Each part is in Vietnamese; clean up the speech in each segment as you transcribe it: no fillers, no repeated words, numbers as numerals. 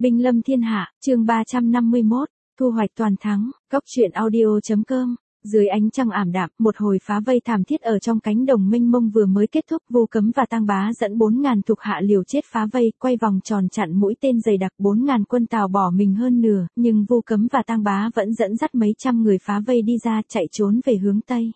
Binh lâm thiên hạ, chương 351, thu hoạch toàn thắng, góc truyện audio.com. Dưới ánh trăng ảm đạm, một hồi phá vây thảm thiết ở trong cánh đồng mênh mông vừa mới kết thúc. Vu Cấm và Tang Bá dẫn 4.000 thuộc hạ liều chết phá vây, quay vòng tròn chặn mũi tên dày đặc. 4.000 quân Tào bỏ mình hơn nửa, nhưng Vu Cấm và Tang Bá vẫn dẫn dắt mấy trăm người phá vây đi ra, chạy trốn về hướng Tây.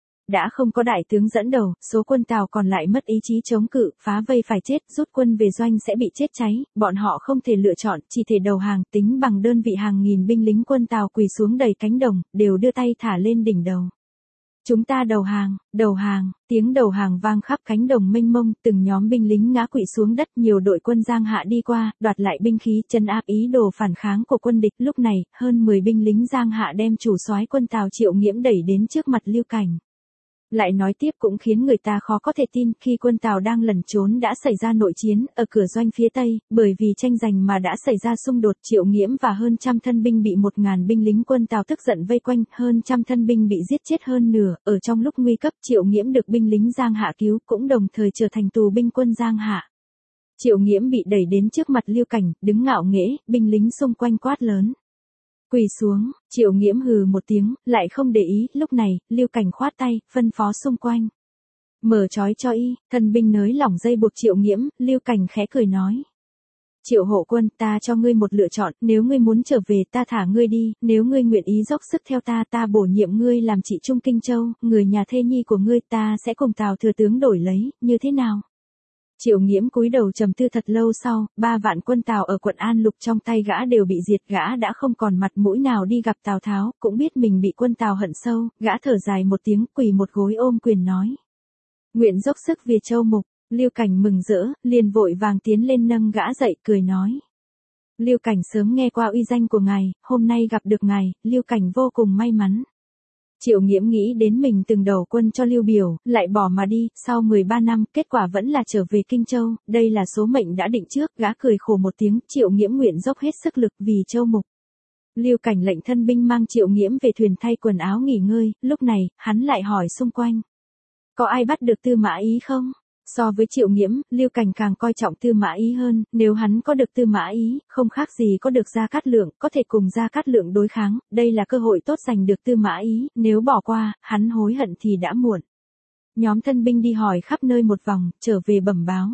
Đã không có đại tướng dẫn đầu, số quân Tào còn lại mất ý chí chống cự, phá vây phải chết, rút quân về doanh sẽ bị chết cháy, bọn họ không thể lựa chọn, chỉ thể đầu hàng. Tính bằng đơn vị hàng nghìn binh lính quân Tào quỳ xuống đầy cánh đồng, đều đưa tay thả lên đỉnh đầu. Chúng ta đầu hàng, tiếng đầu hàng vang khắp cánh đồng mênh mông, từng nhóm binh lính ngã quỵ xuống đất. Nhiều đội quân Giang Hạ đi qua, đoạt lại binh khí, trấn áp ý đồ phản kháng của quân địch. Lúc này, hơn 10 binh lính Giang Hạ đem chủ soái quân Tào Triệu Nghiễm đẩy đến trước mặt Lưu Cảnh. Lại nói tiếp cũng khiến người ta khó có thể tin, khi quân Tào đang lẩn trốn đã xảy ra nội chiến ở cửa doanh phía Tây, bởi vì tranh giành mà đã xảy ra xung đột. Triệu Nghiễm và hơn trăm thân binh bị 1.000 binh lính quân Tào tức giận vây quanh, hơn trăm thân binh bị giết chết hơn nửa. Ở trong lúc nguy cấp, Triệu Nghiễm được binh lính Giang Hạ cứu, cũng đồng thời trở thành tù binh quân Giang Hạ. Triệu Nghiễm bị đẩy đến trước mặt Lưu Cảnh, đứng ngạo nghễ, binh lính xung quanh quát lớn: quỳ xuống. Triệu Nghiễm hừ một tiếng, lại không để ý. Lúc này, Lưu Cảnh khoát tay, phân phó xung quanh: mở trói cho y. Thân binh nới lỏng dây buộc Triệu Nghiễm. Lưu Cảnh khẽ cười nói: Triệu hộ quân, ta cho ngươi một lựa chọn, nếu ngươi muốn trở về ta thả ngươi đi, nếu ngươi nguyện ý dốc sức theo ta, ta bổ nhiệm ngươi làm trị trung Kinh Châu, người nhà thê nhi của ngươi ta sẽ cùng Tào thừa tướng đổi lấy, như thế nào? Triệu Nghiễm cúi đầu trầm tư thật lâu sau, 3 vạn quân Tào ở quận An Lục trong tay gã đều bị diệt, gã đã không còn mặt mũi nào đi gặp Tào Tháo, cũng biết mình bị quân Tào hận sâu, gã thở dài một tiếng, quỳ một gối ôm quyền nói: nguyện dốc sức vì Châu Mục. Lưu Cảnh mừng rỡ, liền vội vàng tiến lên nâng gã dậy, cười nói: Lưu Cảnh sớm nghe qua uy danh của ngài, hôm nay gặp được ngài, Lưu Cảnh vô cùng may mắn. Triệu Nghiễm nghĩ đến mình từng đầu quân cho Lưu Biểu, lại bỏ mà đi, sau 13 năm, kết quả vẫn là trở về Kinh Châu, đây là số mệnh đã định trước. Gã cười khổ một tiếng, Triệu Nghiễm nguyện dốc hết sức lực vì Châu Mục. Lưu Cảnh lệnh thân binh mang Triệu Nghiễm về thuyền thay quần áo nghỉ ngơi. Lúc này, hắn lại hỏi xung quanh: có ai bắt được Tư Mã Ý không? So với Triệu Nghiễm, Lưu Cảnh càng coi trọng Tư Mã Ý hơn, nếu hắn có được Tư Mã Ý, không khác gì có được Gia Cát Lượng, có thể cùng Gia Cát Lượng đối kháng, đây là cơ hội tốt giành được Tư Mã Ý, nếu bỏ qua, hắn hối hận thì đã muộn. Nhóm thân binh đi hỏi khắp nơi một vòng, trở về bẩm báo: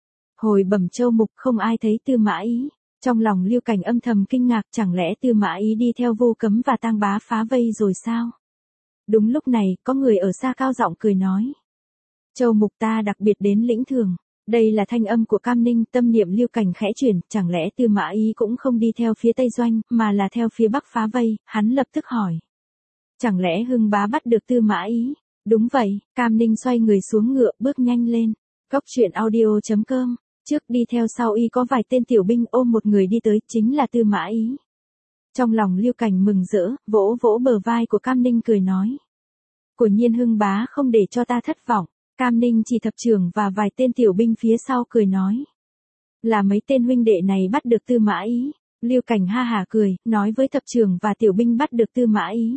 hồi bẩm Châu Mục, không ai thấy Tư Mã Ý. Trong lòng Lưu Cảnh âm thầm kinh ngạc, chẳng lẽ Tư Mã Ý đi theo Vu Cấm và Tang Bá phá vây rồi sao? Đúng lúc này, có người ở xa cao giọng cười nói: Châu Mục ta đặc biệt đến lĩnh thưởng. Đây là thanh âm của Cam Ninh. Tâm niệm Lưu Cảnh khẽ chuyển, chẳng lẽ Tư Mã Ý cũng không đi theo phía Tây doanh, mà là theo phía Bắc phá vây. Hắn lập tức hỏi: chẳng lẽ Hưng Bá bắt được Tư Mã Ý? Đúng vậy. Cam Ninh xoay người xuống ngựa, bước nhanh lên. Góc truyện audio.com. Trước đi theo sau y có vài tên tiểu binh ôm một người đi tới, chính là Tư Mã Ý. Trong lòng Lưu Cảnh mừng rỡ, vỗ vỗ bờ vai của Cam Ninh cười nói: quả nhiên Hưng Bá không để cho ta thất vọng. Cam Ninh chỉ thập trưởng và vài tên tiểu binh phía sau cười nói: là mấy tên huynh đệ này bắt được Tư Mã Ý. Lưu Cảnh ha hả cười, nói với thập trưởng và tiểu binh bắt được Tư Mã Ý: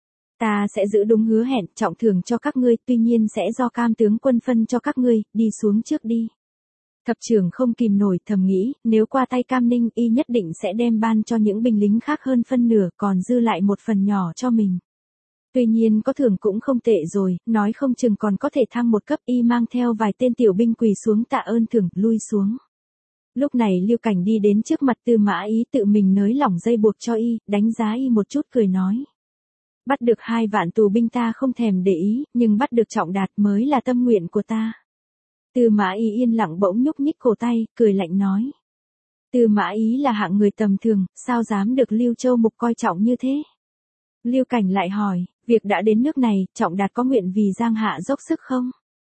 ta sẽ giữ đúng hứa hẹn, trọng thưởng cho các ngươi, tuy nhiên sẽ do Cam tướng quân phân cho các ngươi, đi xuống trước đi. Thập trưởng không kìm nổi, thầm nghĩ, nếu qua tay Cam Ninh y nhất định sẽ đem ban cho những binh lính khác hơn phân nửa, còn dư lại một phần nhỏ cho mình. Tuy nhiên có thưởng cũng không tệ rồi, nói không chừng còn có thể thăng một cấp. Y mang theo vài tên tiểu binh quỳ xuống tạ ơn thưởng, lui xuống. Lúc này Lưu Cảnh đi đến trước mặt Tư Mã Ý, tự mình nới lỏng dây buộc cho y, đánh giá y một chút cười nói: bắt được 2 vạn tù binh ta không thèm để ý, nhưng bắt được Trọng Đạt mới là tâm nguyện của ta. Tư Mã Ý yên lặng bỗng nhúc nhích cổ tay, cười lạnh nói: Tư Mã Ý là hạng người tầm thường, sao dám được Lưu Châu Mục coi trọng như thế? Lưu Cảnh lại hỏi: việc đã đến nước này, Trọng Đạt có nguyện vì Giang Hạ dốc sức không?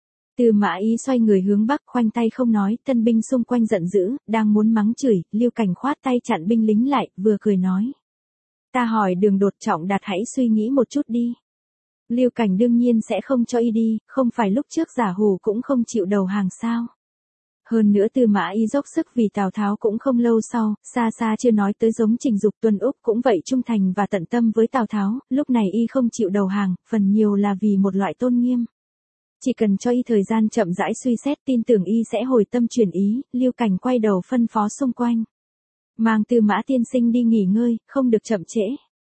Tư Mã Ý xoay người hướng Bắc, khoanh tay không nói. Tân binh xung quanh giận dữ, đang muốn mắng chửi, Lưu Cảnh khoát tay chặn binh lính lại, vừa cười nói: ta hỏi đường đột, Trọng Đạt hãy suy nghĩ một chút đi. Lưu Cảnh đương nhiên sẽ không cho y đi, không phải lúc trước giả hù cũng không chịu đầu hàng sao? Hơn nữa Tư Mã Ý dốc sức vì Tào Tháo cũng không lâu sau, xa xa chưa nói tới giống Trình Dục Tuân Úc cũng vậy, trung thành và tận tâm với Tào Tháo, lúc này y không chịu đầu hàng, phần nhiều là vì một loại tôn nghiêm. Chỉ cần cho y thời gian chậm rãi suy xét, tin tưởng y sẽ hồi tâm chuyển ý. Lưu Cảnh quay đầu phân phó xung quanh: Mang Tư Mã tiên sinh đi nghỉ ngơi, không được chậm trễ.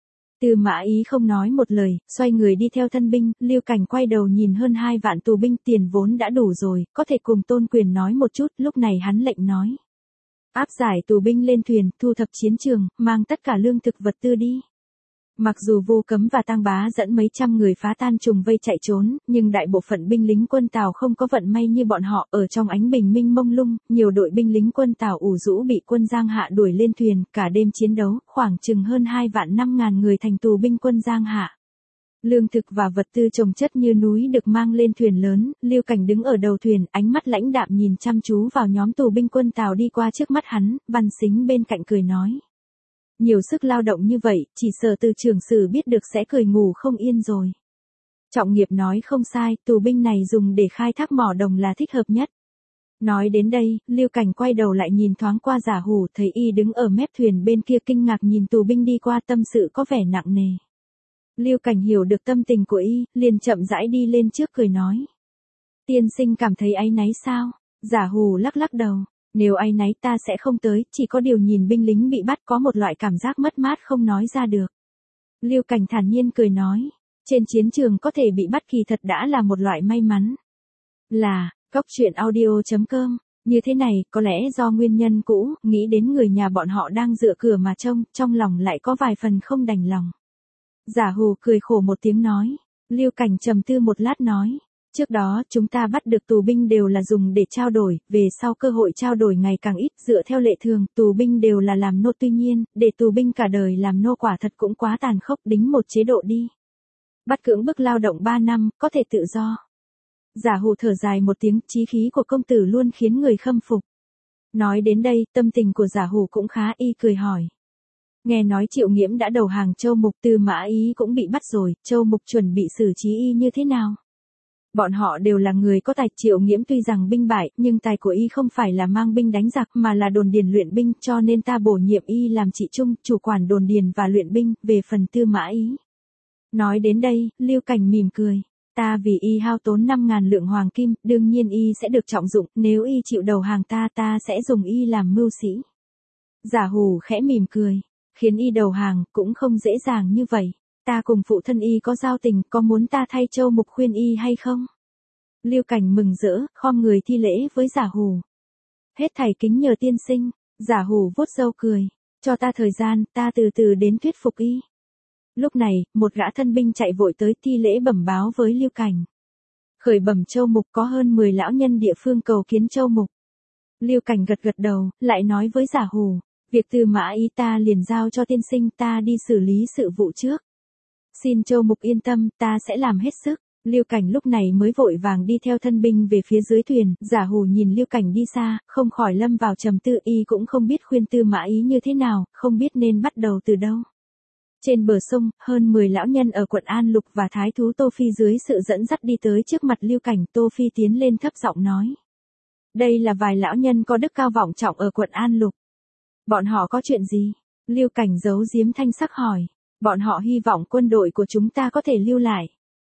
Tư Mã Ý không nói một lời, xoay người đi theo thân binh, Lưu Cảnh quay đầu nhìn hơn 2 vạn tù binh, tiền vốn đã đủ rồi, có thể cùng Tôn Quyền nói một chút, lúc này hắn lệnh nói. Áp giải tù binh lên thuyền, thu thập chiến trường, mang tất cả lương thực vật tư đi. Mặc dù Vu Cấm và Tang Bá dẫn mấy trăm người phá tan trùng vây chạy trốn, nhưng đại bộ phận binh lính quân Tào không có vận may như bọn họ, ở trong ánh bình minh mông lung, nhiều đội binh lính quân Tào ủ rũ bị quân Giang Hạ đuổi lên thuyền, cả đêm chiến đấu, khoảng chừng hơn 2.500.000 người thành tù binh quân Giang Hạ. Lương thực và vật tư chồng chất như núi được mang lên thuyền lớn, Lưu Cảnh đứng ở đầu thuyền, ánh mắt lãnh đạm nhìn chăm chú vào nhóm tù binh quân Tào đi qua trước mắt hắn, Văn Sính bên cạnh cười nói. Nhiều sức lao động như vậy, chỉ sợ từ trưởng sử biết được sẽ cười ngủ không yên rồi. Trọng Nghiệp nói không sai, tù binh này dùng để khai thác mỏ đồng là thích hợp nhất. Nói đến đây, Lưu Cảnh quay đầu lại nhìn thoáng qua Giả Hủ, thấy y đứng ở mép thuyền bên kia kinh ngạc nhìn tù binh đi qua, tâm sự có vẻ nặng nề. Lưu Cảnh hiểu được tâm tình của y, liền chậm rãi đi lên trước cười nói. Tiên sinh cảm thấy áy náy sao? Giả Hủ lắc lắc đầu. Nếu áy náy ta sẽ không tới, chỉ có điều nhìn binh lính bị bắt có một loại cảm giác mất mát không nói ra được. Lưu Cảnh thản nhiên cười nói. Trên chiến trường có thể bị bắt kỳ thật đã là một loại may mắn. Là, coctruyện.audio.com. Như thế này, có lẽ do nguyên nhân cũ, nghĩ đến người nhà bọn họ đang dựa cửa mà trông, trong lòng lại có vài phần không đành lòng. Giả Hủ cười khổ một tiếng nói. Lưu Cảnh trầm tư một lát nói. Trước đó, chúng ta bắt được tù binh đều là dùng để trao đổi, về sau cơ hội trao đổi ngày càng ít, dựa theo lệ thường, tù binh đều là làm nô, tuy nhiên, để tù binh cả đời làm nô quả thật cũng quá tàn khốc, đính một chế độ đi. Bắt cưỡng bức lao động 3 năm, có thể tự do. Giả Hủ thở dài một tiếng, chí khí của công tử luôn khiến người khâm phục. Nói đến đây, tâm tình của Giả Hủ cũng khá, y cười hỏi. Nghe nói Triệu Nghiễm đã đầu hàng Châu Mục, Tư Mã Ý cũng bị bắt rồi, Châu Mục chuẩn bị xử trí y như thế nào? Bọn họ đều là người có tài, Triệu Nghiễm tuy rằng binh bại, nhưng tài của y không phải là mang binh đánh giặc mà là đồn điền luyện binh, cho nên ta bổ nhiệm y làm trị trung, chủ quản đồn điền và luyện binh, về phần Tư Mã Ý. Nói đến đây, Lưu Cảnh mỉm cười. Ta vì y hao tốn 5.000 lượng hoàng kim, đương nhiên y sẽ được trọng dụng, nếu y chịu đầu hàng ta sẽ dùng y làm mưu sĩ. Giả Hủ khẽ mỉm cười. Khiến y đầu hàng, cũng không dễ dàng như vậy. Ta cùng phụ thân y có giao tình, có muốn ta thay Châu Mục khuyên y hay không? Lưu Cảnh mừng rỡ, khom người thi lễ với Giả Hủ. Hết thảy kính nhờ tiên sinh. Giả Hủ vuốt râu cười. Cho ta thời gian, ta từ từ đến thuyết phục y. Lúc này, một gã thân binh chạy vội tới thi lễ bẩm báo với Lưu Cảnh. Khởi bẩm Châu Mục có hơn 10 lão nhân địa phương cầu kiến Châu Mục. Lưu Cảnh gật gật đầu, lại nói với Giả Hủ. Việc Tư Mã Ý ta liền giao cho tiên sinh, ta đi xử lý sự vụ trước. Xin Châu Mục yên tâm, ta sẽ làm hết sức. Lưu Cảnh lúc này mới vội vàng đi theo thân binh về phía dưới thuyền, Giả Hủ nhìn Lưu Cảnh đi xa, không khỏi lâm vào trầm tư, y cũng không biết khuyên Tư Mã Ý như thế nào, không biết nên bắt đầu từ đâu. Trên bờ sông, hơn 10 lão nhân ở quận An Lục và thái thú Tô Phi dưới sự dẫn dắt đi tới trước mặt Lưu Cảnh, Tô Phi tiến lên thấp giọng nói. Đây là vài lão nhân có đức cao vọng trọng ở quận An Lục. Bọn họ có chuyện gì? Lưu Cảnh giấu giếm thanh sắc hỏi. Bọn họ hy vọng quân đội của chúng ta có thể lưu lại.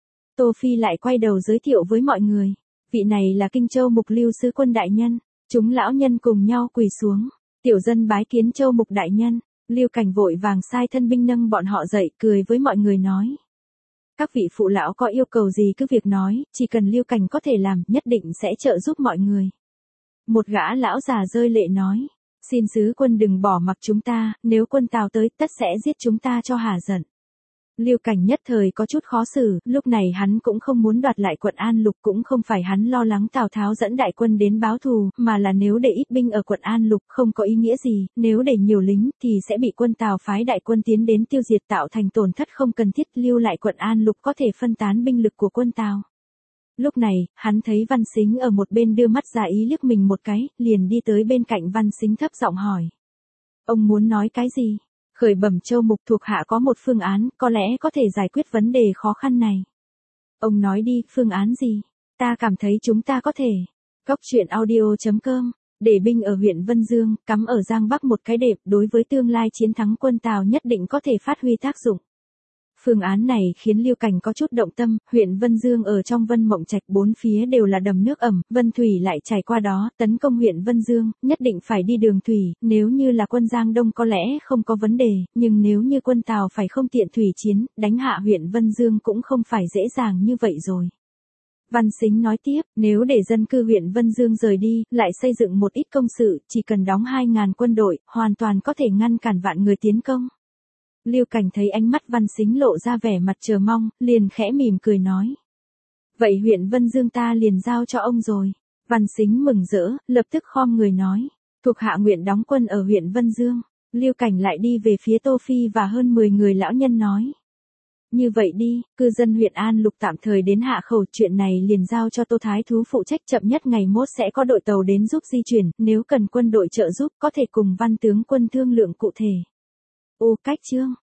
Tô Phi lại quay đầu giới thiệu với mọi người. Vị này là Kinh Châu Mục Lưu sứ quân đại nhân. Chúng lão nhân cùng nhau quỳ xuống. Tiểu dân bái kiến Châu Mục đại nhân. Lưu Cảnh vội vàng sai thân binh nâng bọn họ dậy, cười với mọi người nói. Các vị phụ lão có yêu cầu gì cứ việc nói, chỉ cần Lưu Cảnh có thể làm, nhất định sẽ trợ giúp mọi người. Một gã lão già rơi lệ nói. Xin sứ quân đừng bỏ mặc chúng ta, nếu quân Tào tới tất sẽ giết chúng ta cho hả giận. Lưu Cảnh nhất thời có chút khó xử, lúc này hắn cũng không muốn đoạt lại quận An Lục, cũng không phải hắn lo lắng Tào Tháo dẫn đại quân đến báo thù, mà là nếu để ít binh ở quận An Lục không có ý nghĩa gì, nếu để nhiều lính thì sẽ bị quân Tào phái đại quân tiến đến tiêu diệt tạo thành tổn thất không cần thiết, lưu lại quận An Lục có thể phân tán binh lực của quân Tào. Lúc này, hắn thấy Văn Sính ở một bên đưa mắt ra ý liếc mình một cái, liền đi tới bên cạnh Văn Sính thấp giọng hỏi. Ông muốn nói cái gì? Khởi bẩm Châu Mục, thuộc hạ có một phương án, có lẽ có thể giải quyết vấn đề khó khăn này. Ông nói đi, phương án gì? Ta cảm thấy chúng ta có thể. Coctruyện.audio.com. Để binh ở huyện Vân Dương, cắm ở Giang Bắc một cái đệm, đối với tương lai chiến thắng quân Tào nhất định có thể phát huy tác dụng. Phương án này khiến Lưu Cảnh có chút động tâm, huyện Vân Dương ở trong Vân Mộng Trạch bốn phía đều là đầm nước ẩm, Vân Thủy lại trải qua đó, tấn công huyện Vân Dương, nhất định phải đi đường thủy, nếu như là quân Giang Đông có lẽ không có vấn đề, nhưng nếu như quân Tào phải không tiện thủy chiến, đánh hạ huyện Vân Dương cũng không phải dễ dàng như vậy rồi. Văn Sính nói tiếp, nếu để dân cư huyện Vân Dương rời đi, lại xây dựng một ít công sự, chỉ cần đóng 2.000 quân đội, hoàn toàn có thể ngăn cản vạn người tiến công. Lưu Cảnh thấy ánh mắt Văn Sính lộ ra vẻ mặt chờ mong, liền khẽ mỉm cười nói. Vậy huyện Vân Dương ta liền giao cho ông rồi. Văn Sính mừng rỡ, lập tức khom người nói. Thuộc hạ nguyện đóng quân ở huyện Vân Dương. Lưu Cảnh lại đi về phía Tô Phi và hơn 10 người lão nhân nói. Như vậy đi, cư dân huyện An Lục tạm thời đến hạ khẩu, chuyện này liền giao cho Tô Thái Thú phụ trách, chậm nhất ngày mốt sẽ có đội tàu đến giúp di chuyển, nếu cần quân đội trợ giúp có thể cùng Văn tướng quân thương lượng cụ thể. Ô cách chương.